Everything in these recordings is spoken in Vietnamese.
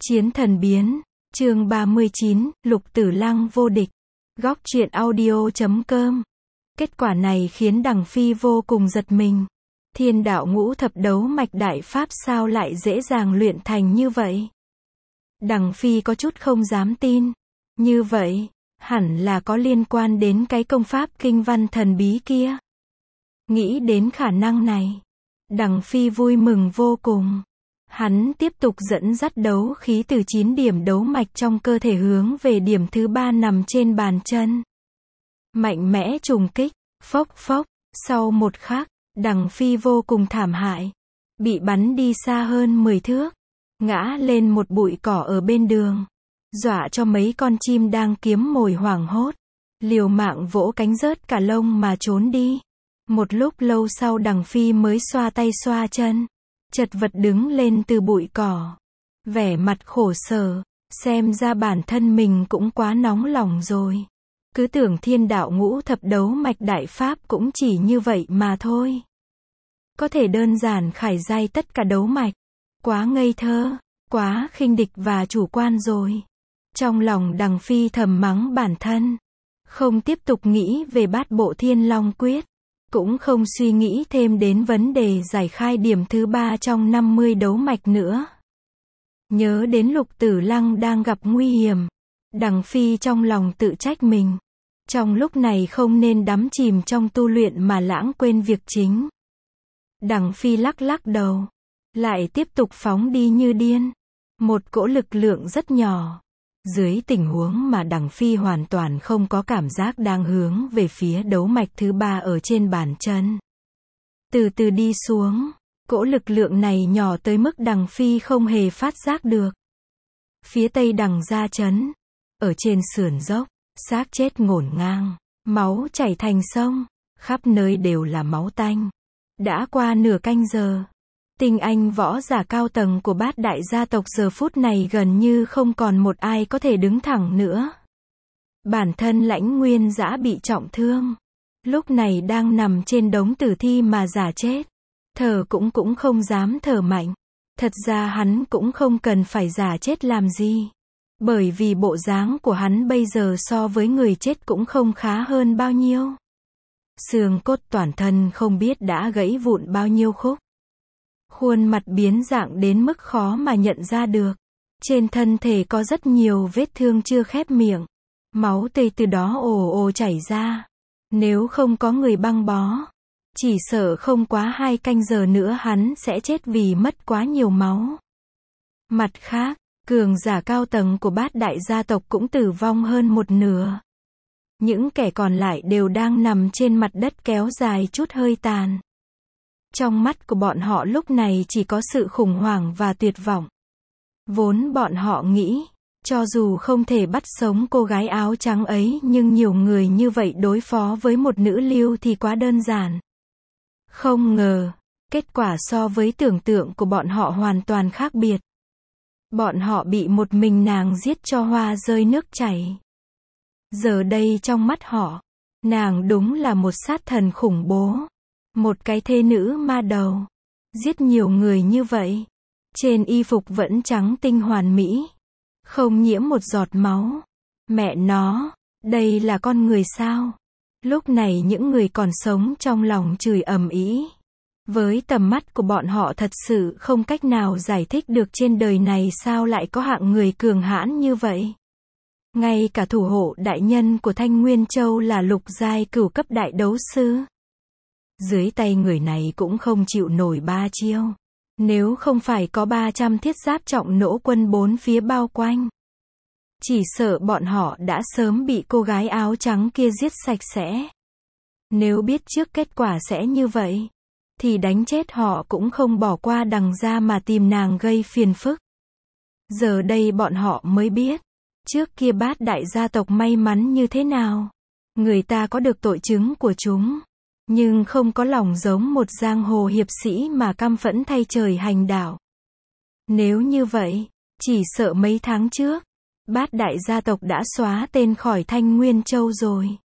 Chiến thần biến, chương 39, Lục Tử Lăng vô địch. Góc truyện audio.com. Kết quả này khiến Đằng Phi vô cùng giật mình. Thiên đạo ngũ thập đấu mạch đại pháp sao lại dễ dàng luyện thành như vậy? Đằng Phi có chút không dám tin. Như vậy, hẳn là có liên quan đến cái công pháp kinh văn thần bí kia. Nghĩ đến khả năng này, Đằng Phi vui mừng vô cùng. Hắn tiếp tục dẫn dắt đấu khí từ 9 điểm đấu mạch trong cơ thể hướng về điểm thứ 3 nằm trên bàn chân. Mạnh mẽ trùng kích, phốc phốc, sau một khắc, Đằng Phi vô cùng thảm hại. Bị bắn đi xa hơn 10 thước, ngã lên một bụi cỏ ở bên đường. Dọa cho mấy con chim đang kiếm mồi hoảng hốt. Liều mạng vỗ cánh rớt cả lông mà trốn đi. Một lúc lâu sau Đằng Phi mới xoa tay xoa chân. Chật vật đứng lên từ bụi cỏ. Vẻ mặt khổ sở, xem ra bản thân mình cũng quá nóng lòng rồi. Cứ tưởng thiên đạo ngũ thập đấu mạch đại pháp cũng chỉ như vậy mà thôi. Có thể đơn giản khải giai tất cả đấu mạch. Quá ngây thơ, quá khinh địch và chủ quan rồi. Trong lòng Đằng Phi thầm mắng bản thân. Không tiếp tục nghĩ về bát bộ thiên long quyết. Cũng không suy nghĩ thêm đến vấn đề giải khai điểm thứ 3 trong 50 đấu mạch nữa. Nhớ đến Lục Tử Lăng đang gặp nguy hiểm. Đằng Phi trong lòng tự trách mình. Trong lúc này không nên đắm chìm trong tu luyện mà lãng quên việc chính. Đằng Phi lắc lắc đầu. Lại tiếp tục phóng đi như điên. Một cỗ lực lượng rất nhỏ. Dưới tình huống mà Đằng Phi hoàn toàn không có cảm giác đang hướng về phía đấu mạch thứ 3 ở trên bàn chân. Từ từ đi xuống, cỗ lực lượng này nhỏ tới mức Đằng Phi không hề phát giác được. Phía tây Đằng Gia Trấn, ở trên sườn dốc, xác chết ngổn ngang, máu chảy thành sông, khắp nơi đều là máu tanh. Đã qua nửa canh giờ. Tinh anh võ giả cao tầng của bát đại gia tộc giờ phút này gần như không còn một ai có thể đứng thẳng nữa. Bản thân Lãnh Nguyên Dã bị trọng thương. Lúc này đang nằm trên đống tử thi mà giả chết. Thở cũng không dám thở mạnh. Thật ra hắn cũng không cần phải giả chết làm gì. Bởi vì bộ dáng của hắn bây giờ so với người chết cũng không khá hơn bao nhiêu. Xương cốt toàn thân không biết đã gãy vụn bao nhiêu khúc. Khuôn mặt biến dạng đến mức khó mà nhận ra được. Trên thân thể có rất nhiều vết thương chưa khép miệng. Máu tươi từ đó ồ ồ chảy ra. Nếu không có người băng bó, chỉ sợ không quá 2 canh giờ nữa hắn sẽ chết vì mất quá nhiều máu. Mặt khác, cường giả cao tầng của bát đại gia tộc cũng tử vong hơn một nửa. Những kẻ còn lại đều đang nằm trên mặt đất kéo dài chút hơi tàn. Trong mắt của bọn họ lúc này chỉ có sự khủng hoảng và tuyệt vọng. Vốn bọn họ nghĩ, cho dù không thể bắt sống cô gái áo trắng ấy nhưng nhiều người như vậy đối phó với một nữ lưu thì quá đơn giản. Không ngờ, kết quả so với tưởng tượng của bọn họ hoàn toàn khác biệt. Bọn họ bị một mình nàng giết cho hoa rơi nước chảy. Giờ đây trong mắt họ, nàng đúng là một sát thần khủng bố. Một cái thê nữ ma đầu. Giết nhiều người như vậy. Trên y phục vẫn trắng tinh hoàn mỹ. Không nhiễm một giọt máu. Mẹ nó, đây là con người sao? Lúc này những người còn sống trong lòng chửi ầm ĩ. Với tầm mắt của bọn họ thật sự không cách nào giải thích được trên đời này sao lại có hạng người cường hãn như vậy. Ngay cả thủ hộ đại nhân của Thanh Nguyên Châu là lục giai cửu cấp đại đấu sư. Dưới tay người này cũng không chịu nổi 3 chiêu. Nếu không phải có 300 thiết giáp trọng nỗ quân 4 phía bao quanh. Chỉ sợ bọn họ đã sớm bị cô gái áo trắng kia giết sạch sẽ. Nếu biết trước kết quả sẽ như vậy, thì đánh chết họ cũng không bỏ qua Đằng gia mà tìm nàng gây phiền phức. Giờ đây bọn họ mới biết, trước kia bát đại gia tộc may mắn như thế nào. Người ta có được tội chứng của chúng. Nhưng không có lòng giống một giang hồ hiệp sĩ mà căm phẫn thay trời hành đạo. Nếu như vậy, chỉ sợ mấy tháng trước, bát đại gia tộc đã xóa tên khỏi Thanh Nguyên Châu rồi.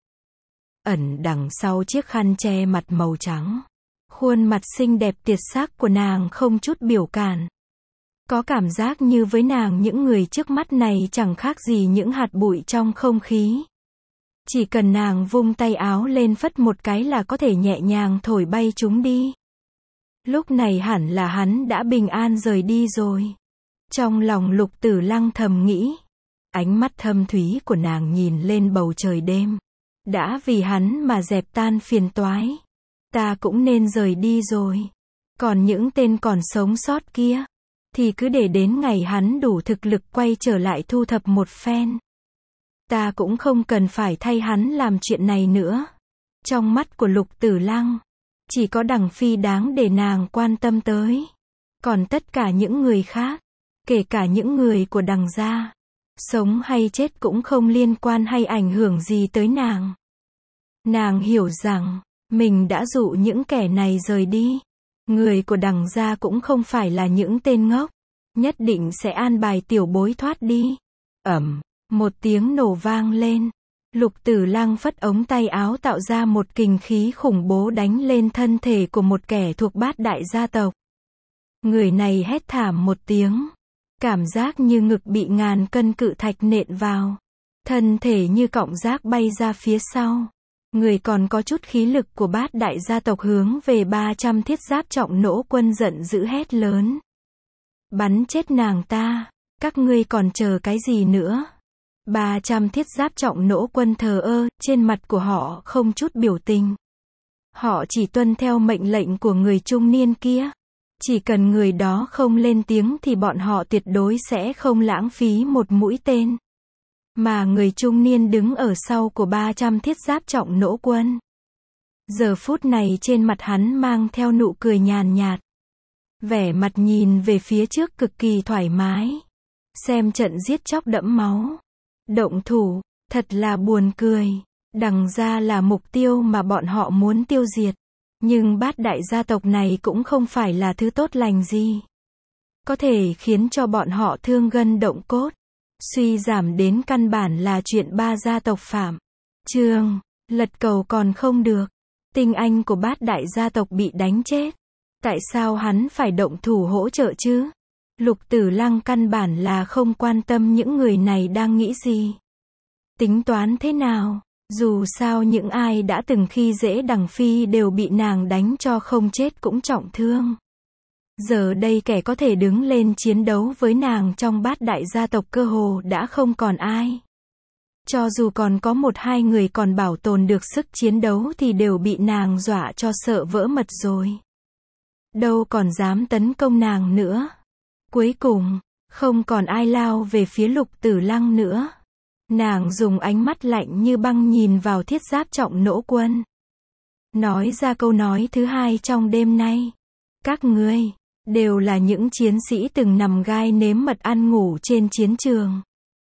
Ẩn đằng sau chiếc khăn che mặt màu trắng, khuôn mặt xinh đẹp tuyệt sắc của nàng không chút biểu cảm. Có cảm giác như với nàng những người trước mắt này chẳng khác gì những hạt bụi trong không khí. Chỉ cần nàng vung tay áo lên phất một cái là có thể nhẹ nhàng thổi bay chúng đi. Lúc này hẳn là hắn đã bình an rời đi rồi. Trong lòng Lục Tử Lăng thầm nghĩ. Ánh mắt thâm thúy của nàng nhìn lên bầu trời đêm. Đã vì hắn mà dẹp tan phiền toái. Ta cũng nên rời đi rồi. Còn những tên còn sống sót kia, thì cứ để đến ngày hắn đủ thực lực quay trở lại thu thập một phen. Ta cũng không cần phải thay hắn làm chuyện này nữa. Trong mắt của Lục Tử Lăng, chỉ có Đằng Phi đáng để nàng quan tâm tới. Còn tất cả những người khác, kể cả những người của Đằng gia, sống hay chết cũng không liên quan hay ảnh hưởng gì tới nàng. Nàng hiểu rằng, mình đã dụ những kẻ này rời đi. Người của Đằng gia cũng không phải là những tên ngốc. Nhất định sẽ an bài tiểu bối thoát đi. Một tiếng nổ vang lên. Lục Tử Lăng phất ống tay áo tạo ra một kình khí khủng bố đánh lên thân thể của một kẻ thuộc Bát Đại gia tộc. Người này hét thảm một tiếng. Cảm giác như ngực bị ngàn cân cự thạch nện vào. Thân thể như cọng rác bay ra phía sau. Người còn có chút khí lực của Bát Đại gia tộc hướng về 300 thiết giáp trọng nỗ quân giận dữ hét lớn. Bắn chết nàng ta, các ngươi còn chờ cái gì nữa? 300 thiết giáp trọng nỗ quân thờ ơ, trên mặt của họ không chút biểu tình. Họ chỉ tuân theo mệnh lệnh của người trung niên kia. Chỉ cần người đó không lên tiếng thì bọn họ tuyệt đối sẽ không lãng phí một mũi tên. Mà người trung niên đứng ở sau của 300 thiết giáp trọng nỗ quân. Giờ phút này trên mặt hắn mang theo nụ cười nhàn nhạt. Vẻ mặt nhìn về phía trước cực kỳ thoải mái. Xem trận giết chóc đẫm máu. Động thủ, thật là buồn cười. Đằng gia là mục tiêu mà bọn họ muốn tiêu diệt. Nhưng Bát Đại gia tộc này cũng không phải là thứ tốt lành gì. Có thể khiến cho bọn họ thương gân động cốt. Suy giảm đến căn bản là chuyện ba gia tộc phạm. Trương, lật cầu còn không được. Tinh anh của Bát Đại gia tộc bị đánh chết. Tại sao hắn phải động thủ hỗ trợ chứ? Lục Tử Lăng căn bản là không quan tâm những người này đang nghĩ gì. Tính toán thế nào? Dù sao những ai đã từng khi dễ Đằng Phi đều bị nàng đánh cho không chết cũng trọng thương. Giờ đây kẻ có thể đứng lên chiến đấu với nàng trong Bát Đại gia tộc cơ hồ đã không còn ai. Cho dù còn có một hai người còn bảo tồn được sức chiến đấu thì đều bị nàng dọa cho sợ vỡ mật rồi. Đâu còn dám tấn công nàng nữa. Cuối cùng, không còn ai lao về phía Lục Tử Lăng nữa. Nàng dùng ánh mắt lạnh như băng nhìn vào thiết giáp trọng nỗ quân. Nói ra câu nói thứ hai trong đêm nay. Các ngươi, đều là những chiến sĩ từng nằm gai nếm mật ăn ngủ trên chiến trường.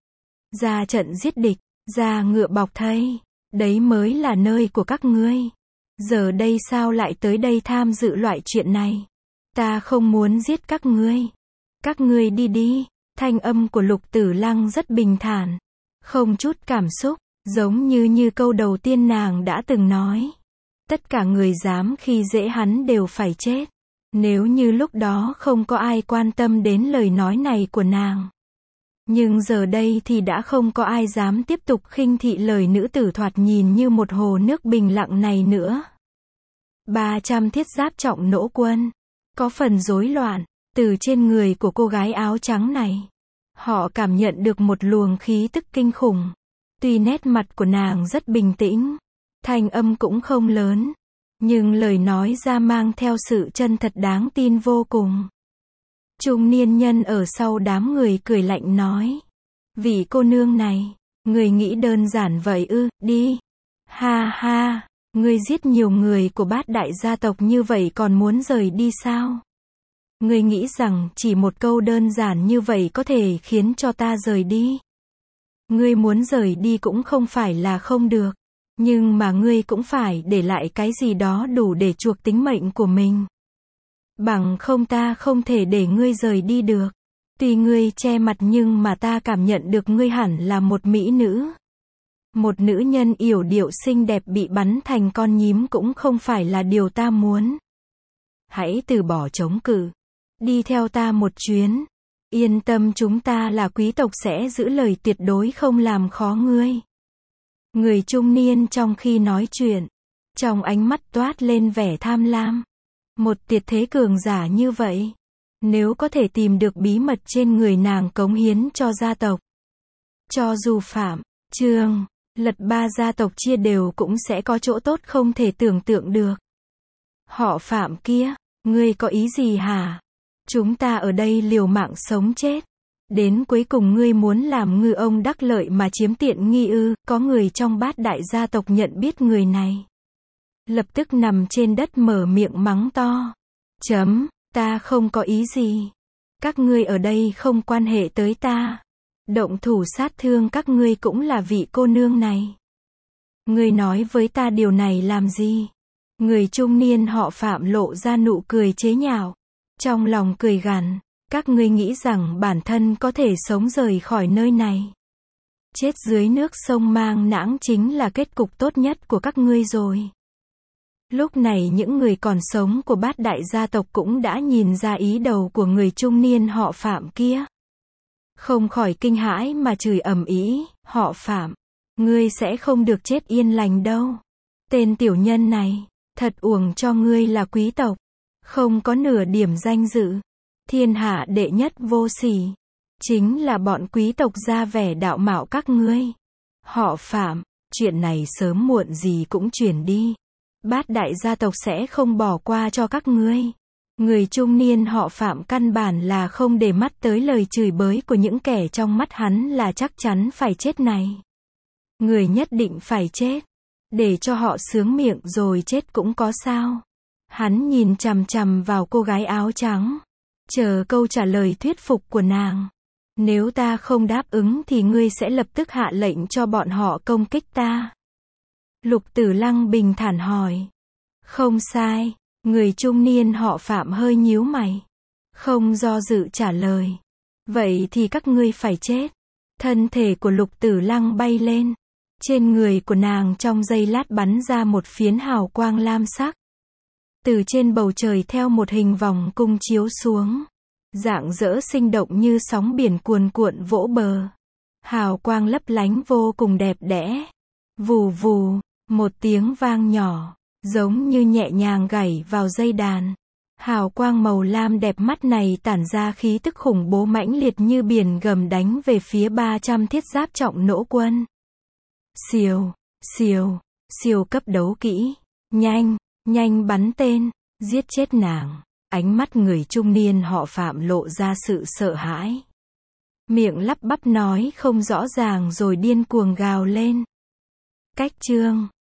Ra trận giết địch, ra ngựa bọc thây. Đấy mới là nơi của các ngươi. Giờ đây sao lại tới đây tham dự loại chuyện này? Ta không muốn giết các ngươi. Các ngươi đi đi. Thanh âm của Lục Tử Lăng rất bình thản. Không chút cảm xúc, giống như câu đầu tiên nàng đã từng nói. Tất cả người dám khi dễ hắn đều phải chết. Nếu như lúc đó không có ai quan tâm đến lời nói này của nàng. Nhưng giờ đây thì đã không có ai dám tiếp tục khinh thị lời nữ tử thoạt nhìn như một hồ nước bình lặng này nữa. 300 thiết giáp trọng nỗ quân. Có phần rối loạn, từ trên người của cô gái áo trắng này. Họ cảm nhận được một luồng khí tức kinh khủng. Tuy nét mặt của nàng rất bình tĩnh, thanh âm cũng không lớn, nhưng lời nói ra mang theo sự chân thật đáng tin vô cùng. Trung niên nhân ở sau đám người cười lạnh nói. Vị cô nương này, người nghĩ đơn giản vậy ư, đi. Ha ha, ngươi giết nhiều người của Bát Đại gia tộc như vậy còn muốn rời đi sao? Ngươi nghĩ rằng chỉ một câu đơn giản như vậy có thể khiến cho ta rời đi? Ngươi muốn rời đi cũng không phải là không được. Nhưng mà ngươi cũng phải để lại cái gì đó đủ để chuộc tính mệnh của mình. Bằng không ta không thể để ngươi rời đi được. Tuy ngươi che mặt nhưng mà ta cảm nhận được ngươi hẳn là một mỹ nữ. Một nữ nhân yểu điệu xinh đẹp bị bắn thành con nhím cũng không phải là điều ta muốn. Hãy từ bỏ chống cự. Đi theo ta một chuyến. Yên tâm, chúng ta là quý tộc sẽ giữ lời, tuyệt đối không làm khó ngươi. Người trung niên trong khi nói chuyện, trong ánh mắt toát lên vẻ tham lam. Một tuyệt thế cường giả như vậy, nếu có thể tìm được bí mật trên người nàng cống hiến cho gia tộc, cho dù Phạm, Trương, Lật ba gia tộc chia đều cũng sẽ có chỗ tốt không thể tưởng tượng được. Họ Phạm kia, ngươi có ý gì hả? Chúng ta ở đây liều mạng sống chết. Đến cuối cùng ngươi muốn làm ngư ông đắc lợi mà chiếm tiện nghi ư? Có người trong bát đại gia tộc nhận biết người này, lập tức nằm trên đất mở miệng mắng to. Ta không có ý gì. Các ngươi ở đây không quan hệ tới ta. Động thủ sát thương các ngươi cũng là vị cô nương này. Ngươi nói với ta điều này làm gì? Người trung niên họ Phạm lộ ra nụ cười chế nhạo. Trong lòng cười gằn, các ngươi nghĩ rằng bản thân có thể sống rời khỏi nơi này. Chết dưới nước sông Mang Nãng chính là kết cục tốt nhất của các ngươi rồi. Lúc này những người còn sống của bát đại gia tộc cũng đã nhìn ra ý đồ của người trung niên họ Phạm kia. Không khỏi kinh hãi mà chửi ầm ĩ, họ Phạm, ngươi sẽ không được chết yên lành đâu. Tên tiểu nhân này, thật uổng cho ngươi là quý tộc, không có nửa điểm danh dự. Thiên hạ đệ nhất vô sỉ, chính là bọn quý tộc ra vẻ đạo mạo các ngươi. Họ Phạm, chuyện này sớm muộn gì cũng truyền đi. Bát đại gia tộc sẽ không bỏ qua cho các ngươi. Người trung niên họ Phạm căn bản là không để mắt tới lời chửi bới của những kẻ trong mắt hắn là chắc chắn phải chết này. Người nhất định phải chết. Để cho họ sướng miệng rồi chết cũng có sao. Hắn nhìn chằm chằm vào cô gái áo trắng, chờ câu trả lời thuyết phục của nàng. Nếu ta không đáp ứng thì ngươi sẽ lập tức hạ lệnh cho bọn họ công kích ta. Lục Tử Lăng bình thản hỏi. Không sai. Người trung niên họ Phạm hơi nhíu mày, không do dự trả lời. Vậy thì các ngươi phải chết. Thân thể của Lục Tử Lăng bay lên. Trên người của nàng trong giây lát bắn ra một phiến hào quang lam sắc. Từ trên bầu trời theo một hình vòng cung chiếu xuống. Rạng rỡ sinh động như sóng biển cuồn cuộn vỗ bờ. Hào quang lấp lánh vô cùng đẹp đẽ. Vù vù, một tiếng vang nhỏ, giống như nhẹ nhàng gảy vào dây đàn. Hào quang màu lam đẹp mắt này tản ra khí tức khủng bố mãnh liệt như biển gầm đánh về phía 300 thiết giáp trọng nỗ quân. Siêu cấp đấu kỹ. Nhanh bắn tên, giết chết nàng. Ánh mắt người trung niên họ Phạm lộ ra sự sợ hãi. Miệng lắp bắp nói không rõ ràng rồi điên cuồng gào lên. Cách chương